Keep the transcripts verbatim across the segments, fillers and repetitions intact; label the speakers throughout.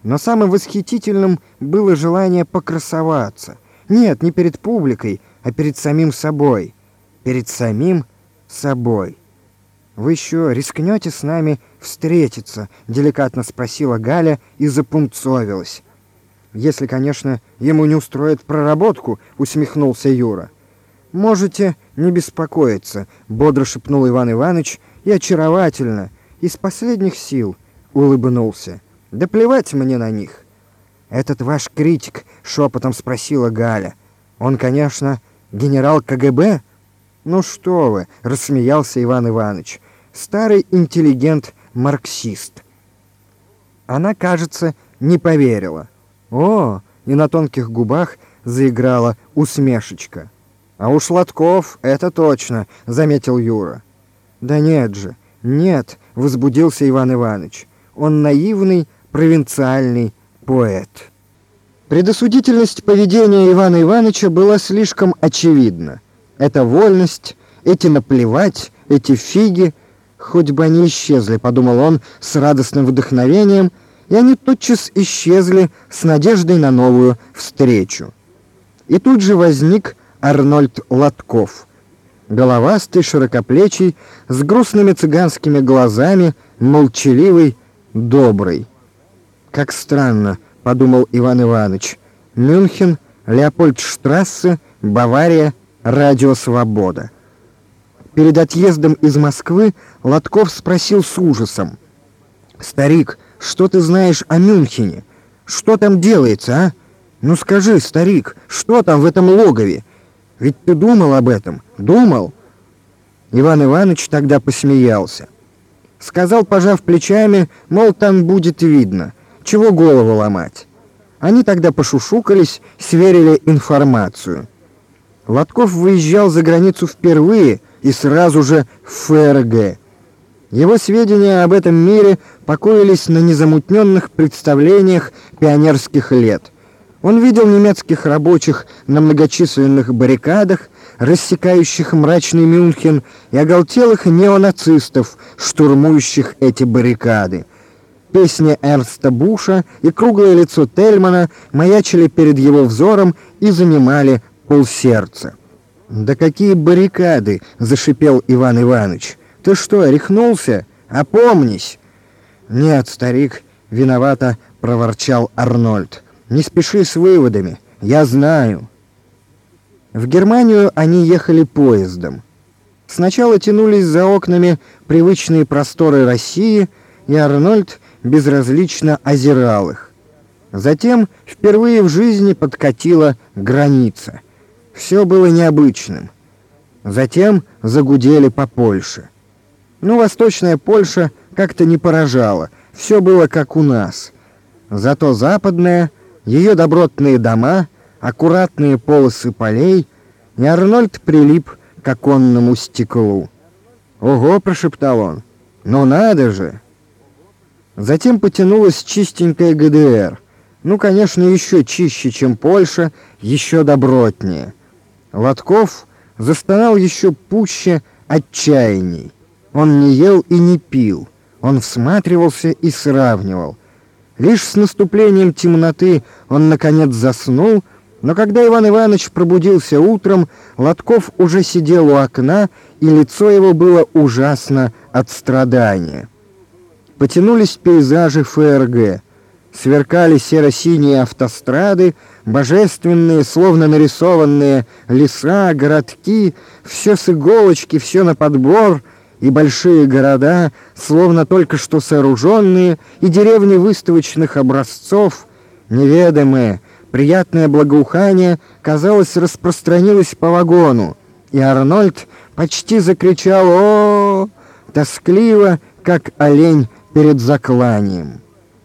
Speaker 1: Но самым восхитительным было желание покрасоваться. Нет, не перед публикой, а перед самим собой. Перед самим собой. «Вы еще рискнете с нами встретиться?» — деликатно спросила Галя и запунцовилась. «Если, конечно, ему не устроят проработку», — усмехнулся Юра. «Можете не беспокоиться», — бодро шепнул Иван Иванович и очаровательно, из последних сил, улыбнулся. «Да плевать мне на них». «Этот ваш критик?» — шепотом спросила Галя. «Он, конечно, генерал ка гэ бэ?» «Ну что вы!» — рассмеялся Иван Иванович. «Старый интеллигент-марксист». Она, кажется, не поверила. «О!» — и на тонких губах заиграла усмешечка. «А уж Лотков, это точно!» — заметил Юра. «Да нет же, нет!» — возбудился Иван Иванович. «Он наивный, провинциальный поэт». Предосудительность поведения Ивана Ивановича была слишком очевидна. Эта вольность, эти наплевать, эти фиги, хоть бы они исчезли, подумал он с радостным вдохновением, и они тотчас исчезли с надеждой на новую встречу. И тут же возник Арнольд Лотков, головастый, широкоплечий, с грустными цыганскими глазами, молчаливый, добрый. «Как странно», — подумал Иван Иванович, — «Мюнхен, Леопольдштрассе, Бавария, Радио Свобода». Перед отъездом из Москвы Лотков спросил с ужасом: «Старик, что ты знаешь о Мюнхене? Что там делается, а? Ну скажи, старик, что там в этом логове? Ведь ты думал об этом? Думал?» Иван Иванович тогда посмеялся. Сказал, пожав плечами, мол, там будет видно, чего голову ломать. Они тогда пошушукались, сверили информацию. Лотков выезжал за границу впервые и сразу же в эф эр гэ. Его сведения об этом мире покоились на незамутненных представлениях пионерских лет. Он видел немецких рабочих на многочисленных баррикадах, рассекающих мрачный Мюнхен, и оголтелых неонацистов, штурмующих эти баррикады. Песни Эрнста Буша и круглое лицо Тельмана маячили перед его взором и занимали полсердца. «Да какие баррикады!» — зашипел Иван Иванович. «Ты что, рехнулся? Опомнись!» «Нет, старик, виновато проворчал Арнольд. Не спеши с выводами, я знаю». В Германию они ехали поездом. Сначала тянулись за окнами привычные просторы России, и Арнольд безразлично озирал их. Затем впервые в жизни подкатила граница. Все было необычным. Затем загудели по Польше. Ну, восточная Польша как-то не поражала. Все было как у нас. Зато западная, ее добротные дома, аккуратные полосы полей, и Арнольд прилип к оконному стеклу. «Ого!» — прошептал он. «Ну надо же!» Затем потянулась чистенькая гэ дэ эр. Ну, конечно, еще чище, чем Польша, еще добротнее. Лотков застонал еще пуще отчаяний. Он не ел и не пил. Он всматривался и сравнивал. Лишь с наступлением темноты он, наконец, заснул, но когда Иван Иванович пробудился утром, Лотков уже сидел у окна, и лицо его было ужасно от страдания. Потянулись пейзажи эф эр гэ. Сверкали серо-синие автострады, божественные, словно нарисованные леса, городки, все с иголочки, все на подбор, и большие города, словно только что сооруженные, и деревни выставочных образцов, неведомые, приятное благоухание, казалось, распространилось по вагону, и Арнольд почти закричал «О!», тоскливо, как олень перед закланием.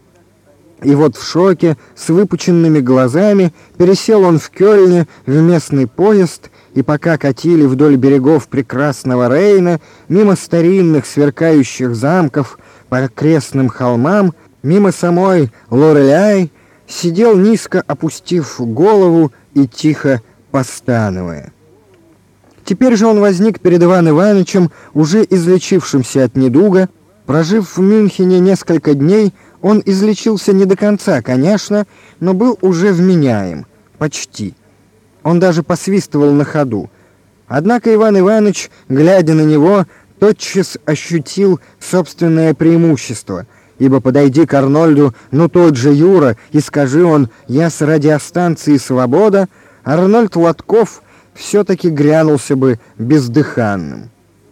Speaker 1: И вот в шоке, с выпученными глазами, пересел он в Кёльне в местный поезд, и пока катили вдоль берегов прекрасного Рейна, мимо старинных сверкающих замков, по окрестным холмам, мимо самой Лореляй, сидел низко опустив голову и тихо постановая. Теперь же он возник перед Иваном Ивановичем, уже излечившимся от недуга. Прожив в Мюнхене несколько дней, Он излечился не до конца, конечно, но был уже вменяем. Почти. Он даже посвистывал на ходу. Однако Иван Иванович, глядя на него, тотчас ощутил собственное преимущество, ибо подойди к Арнольду, ну тот же Юра, и скажи он: «Я с радиостанции «Свобода», Арнольд Лотков все-таки грянулся бы бездыханным.